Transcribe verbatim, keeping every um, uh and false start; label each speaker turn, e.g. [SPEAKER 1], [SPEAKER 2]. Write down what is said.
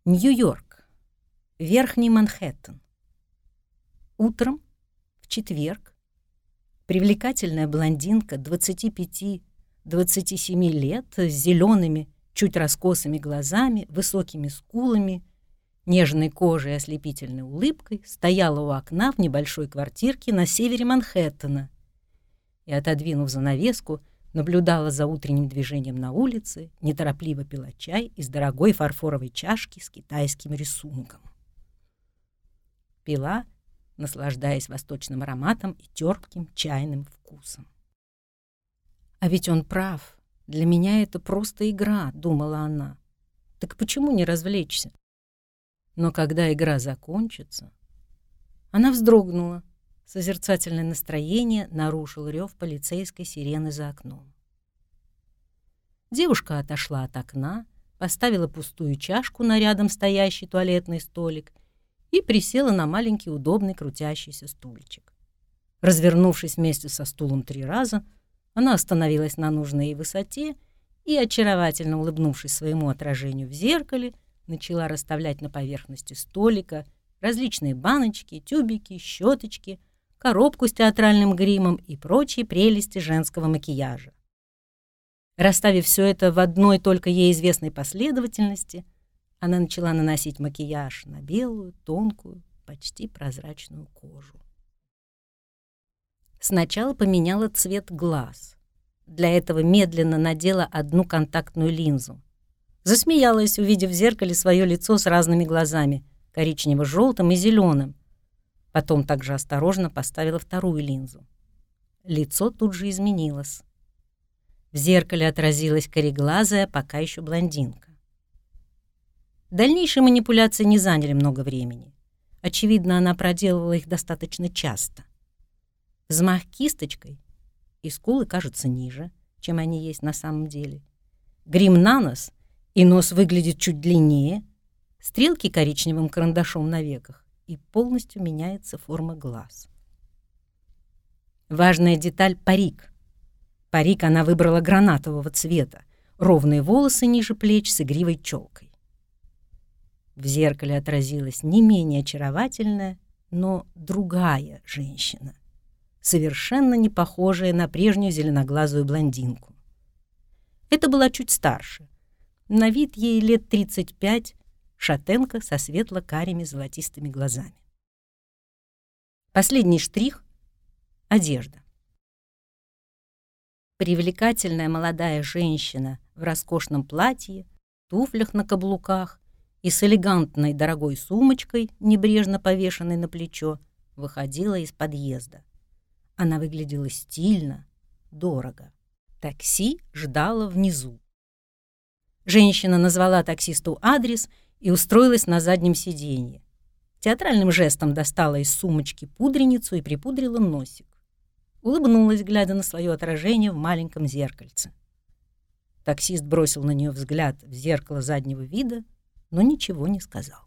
[SPEAKER 1] Нью-Йорк. Верхний Манхэттен. Утром, в четверг, привлекательная блондинка двадцати пяти — двадцати семи лет с зелеными, чуть раскосыми глазами, высокими скулами, нежной кожей и ослепительной улыбкой стояла у окна в небольшой квартирке на севере Манхэттена и, отодвинув занавеску, наблюдала за утренним движением на улице, неторопливо пила чай из дорогой фарфоровой чашки с китайским рисунком. Пила, наслаждаясь восточным ароматом и терпким чайным вкусом. «А ведь он прав. Для меня это просто игра», — думала она. «Так почему не развлечься?» Но когда игра закончится... Она вздрогнула. Созерцательное настроение нарушил рев полицейской сирены за окном. Девушка отошла от окна, поставила пустую чашку на рядом стоящий туалетный столик и присела на маленький удобный крутящийся стульчик. Развернувшись вместе со стулом три раза, она остановилась на нужной ей высоте и, очаровательно улыбнувшись своему отражению в зеркале, начала расставлять на поверхности столика различные баночки, тюбики, щеточки, коробку с театральным гримом и прочие прелести женского макияжа. Расставив все это в одной только ей известной последовательности, она начала наносить макияж на белую, тонкую, почти прозрачную кожу. Сначала поменяла цвет глаз. Для этого медленно надела одну контактную линзу. Засмеялась, увидев в зеркале свое лицо с разными глазами, коричнево-желтым и зеленым. Потом также осторожно поставила вторую линзу. Лицо тут же изменилось. В зеркале отразилась кореглазая, пока еще блондинка. Дальнейшие манипуляции не заняли много времени. Очевидно, она проделывала их достаточно часто. Взмах кисточкой, и скулы кажутся ниже, чем они есть на самом деле. Грим на нос, и нос выглядит чуть длиннее, стрелки коричневым карандашом на веках, и полностью меняется форма глаз. Важная деталь — парик. Парик она выбрала гранатового цвета, ровные волосы ниже плеч с игривой челкой. В зеркале отразилась не менее очаровательная, но другая женщина, совершенно не похожая на прежнюю зеленоглазую блондинку. Это была чуть старше. На вид ей лет тридцать пять, шатенка со светло-карими золотистыми глазами. Последний штрих — одежда. Привлекательная молодая женщина в роскошном платье, туфлях на каблуках и с элегантной дорогой сумочкой, небрежно повешенной на плечо, выходила из подъезда. Она выглядела стильно, дорого. Такси ждало внизу. Женщина назвала таксисту адрес и устроилась на заднем сиденье. Театральным жестом достала из сумочки пудреницу и припудрила носик. Улыбнулась, глядя на свое отражение в маленьком зеркальце. Таксист бросил на нее взгляд в зеркало заднего вида, но ничего не сказал.